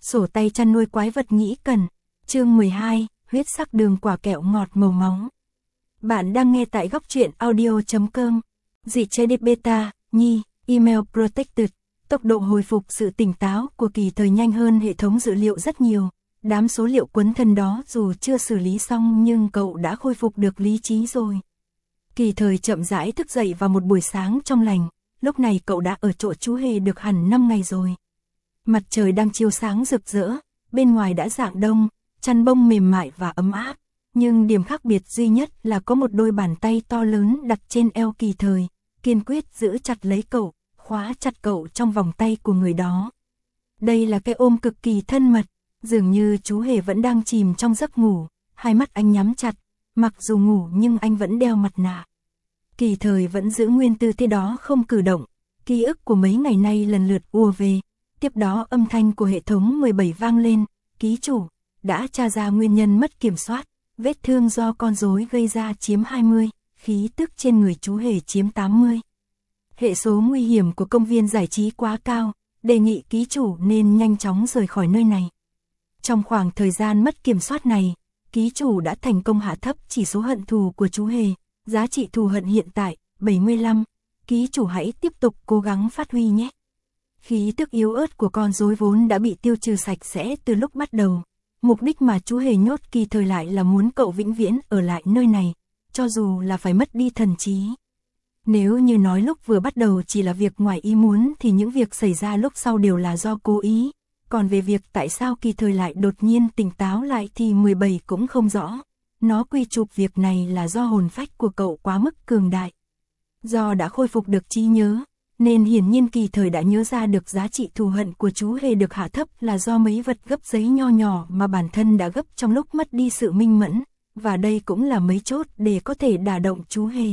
Sổ tay chăn nuôi quái vật nhĩ cần. Chương 12, huyết sắc đường quả kẹo ngọt màu máu. Bạn đang nghe tại góc truyện audio.com. Dị chế điệp beta, nhi, email protected. Tốc độ hồi phục sự tỉnh táo của Kỳ Thời nhanh hơn hệ thống dữ liệu rất nhiều. Đám số liệu quấn thân đó dù chưa xử lý xong nhưng cậu đã khôi phục được lý trí rồi. Kỳ Thời chậm rãi thức dậy vào một buổi sáng trong lành. Lúc này cậu đã ở chỗ chú hề được hẳn 5 ngày rồi. Mặt trời đang chiếu sáng rực rỡ, bên ngoài đã rạng đông, chăn bông mềm mại và ấm áp. Nhưng điểm khác biệt duy nhất là có một đôi bàn tay to lớn đặt trên eo Kỳ Thời, kiên quyết giữ chặt lấy cậu, khóa chặt cậu trong vòng tay của người đó. Đây là cái ôm cực kỳ thân mật, dường như chú hề vẫn đang chìm trong giấc ngủ, hai mắt anh nhắm chặt, mặc dù ngủ nhưng anh vẫn đeo mặt nạ. Kỳ Thời vẫn giữ nguyên tư thế đó không cử động, ký ức của mấy ngày nay lần lượt ùa về. Tiếp đó âm thanh của hệ thống 17 vang lên, ký chủ, đã tra ra nguyên nhân mất kiểm soát, vết thương do con rối gây ra chiếm 20, khí tức trên người chú hề chiếm 80. Hệ số nguy hiểm của công viên giải trí quá cao, đề nghị ký chủ nên nhanh chóng rời khỏi nơi này. Trong khoảng thời gian mất kiểm soát này, ký chủ đã thành công hạ thấp chỉ số hận thù của chú hề, giá trị thù hận hiện tại, 75, ký chủ hãy tiếp tục cố gắng phát huy nhé. Khí tức yếu ớt của con rối vốn đã bị tiêu trừ sạch sẽ từ lúc bắt đầu. Mục đích mà chú hề nhốt Kỳ Thời lại là muốn cậu vĩnh viễn ở lại nơi này, cho dù là phải mất đi thần trí. Nếu như nói lúc vừa bắt đầu chỉ là việc ngoài ý muốn thì những việc xảy ra lúc sau đều là do cố ý. Còn về việc tại sao Kỳ Thời lại đột nhiên tỉnh táo lại thì 17 cũng không rõ. Nó quy chụp việc này là do hồn phách của cậu quá mức cường đại. Do đã khôi phục được trí nhớ, nên hiển nhiên Kỳ Thời đã nhớ ra được giá trị thù hận của chú hề được hạ thấp là do mấy vật gấp giấy nho nhỏ mà bản thân đã gấp trong lúc mất đi sự minh mẫn, và đây cũng là mấy chốt để có thể đả động chú hề.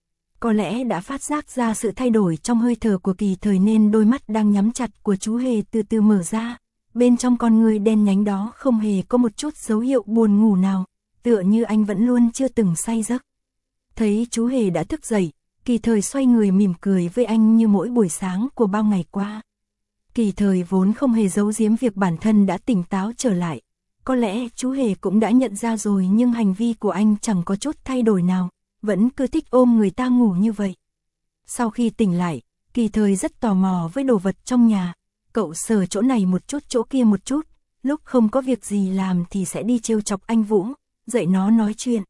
Có lẽ đã phát giác ra sự thay đổi trong hơi thở của Kỳ Thời nên đôi mắt đang nhắm chặt của chú hề từ từ mở ra, bên trong con người đen nhánh đó không hề có một chút dấu hiệu buồn ngủ nào, tựa như anh vẫn luôn chưa từng say giấc. Thấy chú hề đã thức dậy, Kỳ Thời xoay người mỉm cười với anh như mỗi buổi sáng của bao ngày qua. Kỳ Thời vốn không hề giấu giếm việc bản thân đã tỉnh táo trở lại. Có lẽ chú hề cũng đã nhận ra rồi nhưng hành vi của anh chẳng có chút thay đổi nào, vẫn cứ thích ôm người ta ngủ như vậy. Sau khi tỉnh lại, Kỳ Thời rất tò mò với đồ vật trong nhà. Cậu sờ chỗ này một chút chỗ kia một chút, lúc không có việc gì làm thì sẽ đi trêu chọc anh Vũ, dạy nó nói chuyện.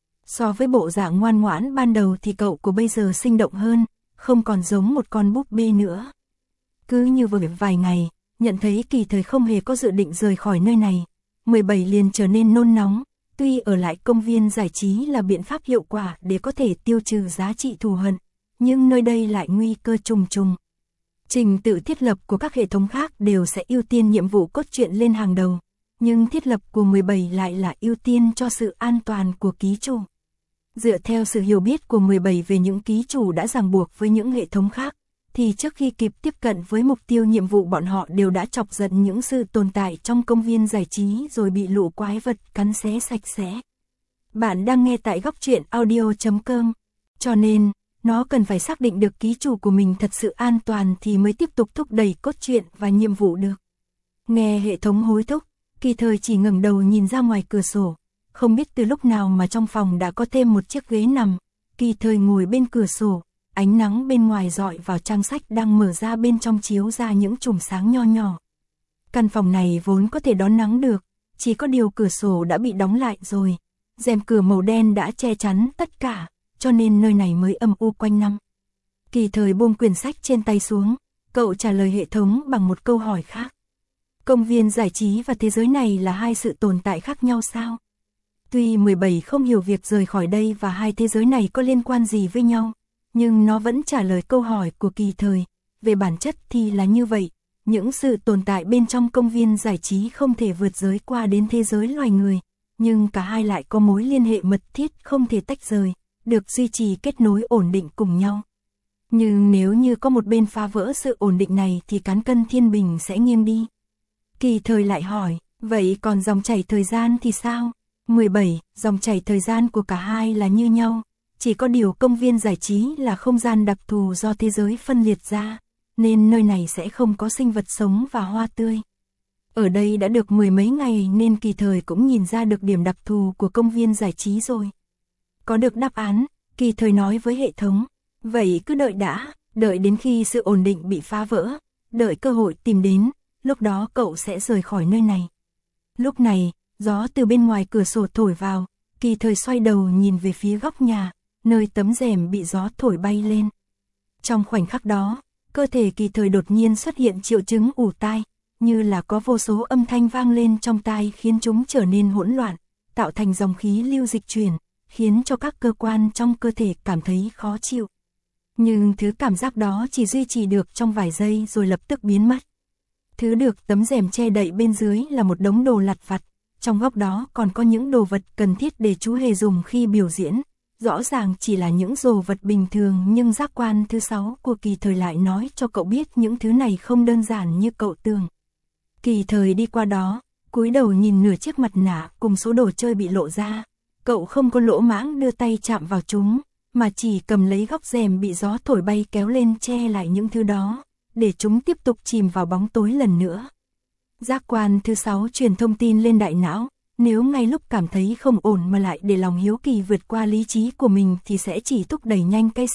So với bộ dạng ngoan ngoãn ban đầu thì cậu của bây giờ sinh động hơn, không còn giống một con búp bê nữa. Cứ như vừa vài ngày, nhận thấy Kỳ Thời không hề có dự định rời khỏi nơi này, 17 liền trở nên nôn nóng, tuy ở lại công viên giải trí là biện pháp hiệu quả để có thể tiêu trừ giá trị thù hận, nhưng nơi đây lại nguy cơ trùng trùng. Trình tự thiết lập của các hệ thống khác đều sẽ ưu tiên nhiệm vụ cốt truyện lên hàng đầu, nhưng thiết lập của 17 lại là ưu tiên cho sự an toàn của ký chủ. Dựa theo sự hiểu biết của 17 về những ký chủ đã ràng buộc với những hệ thống khác, thì trước khi kịp tiếp cận với mục tiêu nhiệm vụ bọn họ đều đã chọc giận những sự tồn tại trong công viên giải trí rồi bị lũ quái vật cắn xé sạch sẽ. Bạn đang nghe tại góc truyện audio.com, cho nên, nó cần phải xác định được ký chủ của mình thật sự an toàn thì mới tiếp tục thúc đẩy cốt truyện và nhiệm vụ được. Nghe hệ thống hối thúc, Kỳ Thời chỉ ngẩng đầu nhìn ra ngoài cửa sổ. Không biết từ lúc nào mà trong phòng đã có thêm một chiếc ghế nằm, Kỳ Thời ngồi bên cửa sổ, ánh nắng bên ngoài rọi vào trang sách đang mở ra bên trong chiếu ra những chùm sáng nho nhỏ. Căn phòng này vốn có thể đón nắng được, chỉ có điều cửa sổ đã bị đóng lại rồi, rèm cửa màu đen đã che chắn tất cả, cho nên nơi này mới âm u quanh năm. Kỳ Thời buông quyển sách trên tay xuống, cậu trả lời hệ thống bằng một câu hỏi khác. Công viên giải trí và thế giới này là hai sự tồn tại khác nhau sao? Tuy 17 không hiểu việc rời khỏi đây và hai thế giới này có liên quan gì với nhau, nhưng nó vẫn trả lời câu hỏi của Kỳ Thời. Về bản chất thì là như vậy, những sự tồn tại bên trong công viên giải trí không thể vượt giới qua đến thế giới loài người, nhưng cả hai lại có mối liên hệ mật thiết không thể tách rời, được duy trì kết nối ổn định cùng nhau. Nhưng nếu như có một bên phá vỡ sự ổn định này thì cán cân thiên bình sẽ nghiêng đi. Kỳ Thời lại hỏi, vậy còn dòng chảy thời gian thì sao? 17, dòng chảy thời gian của cả hai là như nhau, chỉ có điều công viên giải trí là không gian đặc thù do thế giới phân liệt ra, nên nơi này sẽ không có sinh vật sống và hoa tươi. Ở đây đã được mười mấy ngày nên Kỳ Thời cũng nhìn ra được điểm đặc thù của công viên giải trí rồi. Có được đáp án, Kỳ Thời nói với hệ thống, vậy cứ đợi đã, đợi đến khi sự ổn định bị phá vỡ, đợi cơ hội tìm đến, lúc đó cậu sẽ rời khỏi nơi này. Lúc này, gió từ bên ngoài cửa sổ thổi vào, Kỳ Thời xoay đầu nhìn về phía góc nhà, nơi tấm rèm bị gió thổi bay lên. Trong khoảnh khắc đó, cơ thể Kỳ Thời đột nhiên xuất hiện triệu chứng ù tai, như là có vô số âm thanh vang lên trong tai khiến chúng trở nên hỗn loạn, tạo thành dòng khí lưu dịch chuyển, khiến cho các cơ quan trong cơ thể cảm thấy khó chịu. Nhưng thứ cảm giác đó chỉ duy trì được trong vài giây rồi lập tức biến mất. Thứ được tấm rèm che đậy bên dưới là một đống đồ lặt vặt, trong góc đó còn có những đồ vật cần thiết để chú Hề dùng khi biểu diễn. Rõ ràng chỉ là những đồ vật bình thường nhưng giác quan thứ 6 của Kỳ Thời lại nói cho cậu biết những thứ này không đơn giản như cậu tưởng. Kỳ Thời đi qua đó, cúi đầu nhìn nửa chiếc mặt nạ cùng số đồ chơi bị lộ ra. Cậu không có lỗ mãng đưa tay chạm vào chúng, mà chỉ cầm lấy góc rèm bị gió thổi bay kéo lên che lại những thứ đó, để chúng tiếp tục chìm vào bóng tối lần nữa. Giác quan thứ 6 truyền thông tin lên đại não, nếu ngay lúc cảm thấy không ổn mà lại để lòng hiếu kỳ vượt qua lý trí của mình thì sẽ chỉ thúc đẩy nhanh cái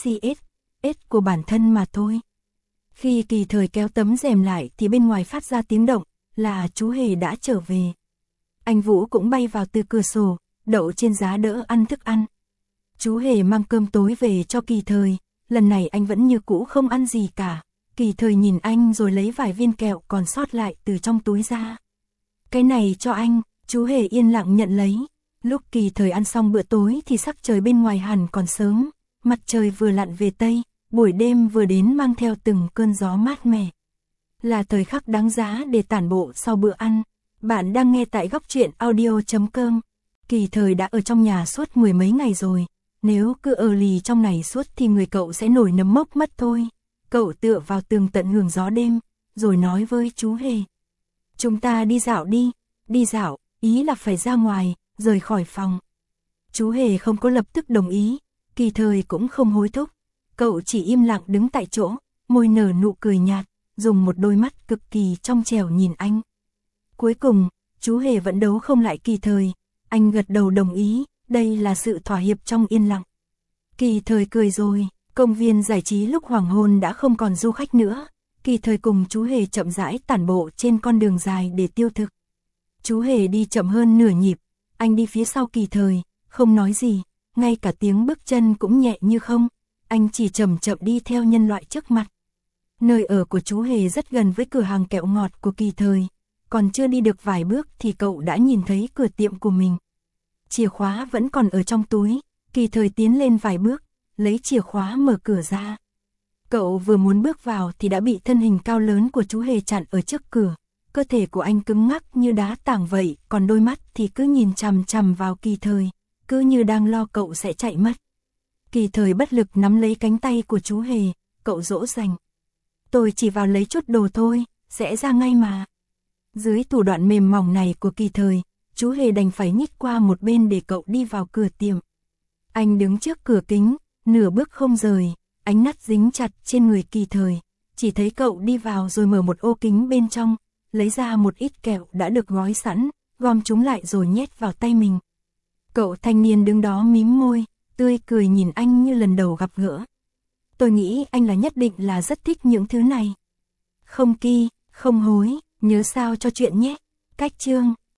CS của bản thân mà thôi. Khi Kỳ Thời kéo tấm rèm lại thì bên ngoài phát ra tiếng động, là chú Hề đã trở về. Anh Vũ cũng bay vào từ cửa sổ, đậu trên giá đỡ ăn thức ăn. Chú Hề mang cơm tối về cho Kỳ Thời, lần này anh vẫn như cũ không ăn gì cả. Kỳ Thời nhìn anh rồi lấy vài viên kẹo còn sót lại từ trong túi ra. Cái này cho anh, chú Hề yên lặng nhận lấy. Lúc Kỳ Thời ăn xong bữa tối thì sắc trời bên ngoài hẳn còn sớm, mặt trời vừa lặn về Tây, buổi đêm vừa đến mang theo từng cơn gió mát mẻ. Là thời khắc đáng giá để tản bộ sau bữa ăn. Bạn đang nghe tại góc truyện audio.com. Kỳ Thời đã ở trong nhà suốt mười mấy ngày rồi, nếu cứ ở lì trong này suốt thì người cậu sẽ nổi nấm mốc mất thôi. Cậu tựa vào tường tận hưởng gió đêm, rồi nói với chú Hề. Chúng ta đi dạo đi, đi dạo, ý là phải ra ngoài, rời khỏi phòng. Chú Hề không có lập tức đồng ý, Kỳ Thời cũng không hối thúc. Cậu chỉ im lặng đứng tại chỗ, môi nở nụ cười nhạt, dùng một đôi mắt cực kỳ trong trẻo nhìn anh. Cuối cùng, chú Hề vẫn đấu không lại Kỳ Thời, anh gật đầu đồng ý, đây là sự thỏa hiệp trong yên lặng. Kỳ Thời cười rồi, công viên giải trí lúc hoàng hôn đã không còn du khách nữa. Kỳ Thời cùng chú Hề chậm rãi tản bộ trên con đường dài để tiêu thực. Chú Hề đi chậm hơn nửa nhịp, anh đi phía sau Kỳ Thời, không nói gì, ngay cả tiếng bước chân cũng nhẹ như không, anh chỉ chậm chậm đi theo nhân loại trước mặt. Nơi ở của chú Hề rất gần với cửa hàng kẹo ngọt của Kỳ Thời, còn chưa đi được vài bước thì cậu đã nhìn thấy cửa tiệm của mình. Chìa khóa vẫn còn ở trong túi, Kỳ Thời tiến lên vài bước, lấy chìa khóa mở cửa ra. Cậu vừa muốn bước vào thì đã bị thân hình cao lớn của chú Hề chặn ở trước cửa. Cơ thể của anh cứng ngắc như đá tảng vậy, còn đôi mắt thì cứ nhìn chằm chằm vào Kỳ Thời, cứ như đang lo cậu sẽ chạy mất. Kỳ Thời bất lực nắm lấy cánh tay của chú Hề, cậu dỗ dành. Tôi chỉ vào lấy chút đồ thôi, sẽ ra ngay mà. Dưới thủ đoạn mềm mỏng này của Kỳ Thời, chú Hề đành phải nhích qua một bên để cậu đi vào cửa tiệm. Anh đứng trước cửa kính, nửa bước không rời, ánh mắt dính chặt trên người Kỳ Thời. Chỉ thấy cậu đi vào rồi mở một ô kính bên trong, lấy ra một ít kẹo đã được gói sẵn, gom chúng lại rồi nhét vào tay mình. Cậu thanh niên đứng đó mím môi, tươi cười nhìn anh như lần đầu gặp gỡ. Tôi nghĩ anh là nhất định là rất thích những thứ này. Không kỳ, không hối, nhớ sao cho chuyện nhé. Cách chương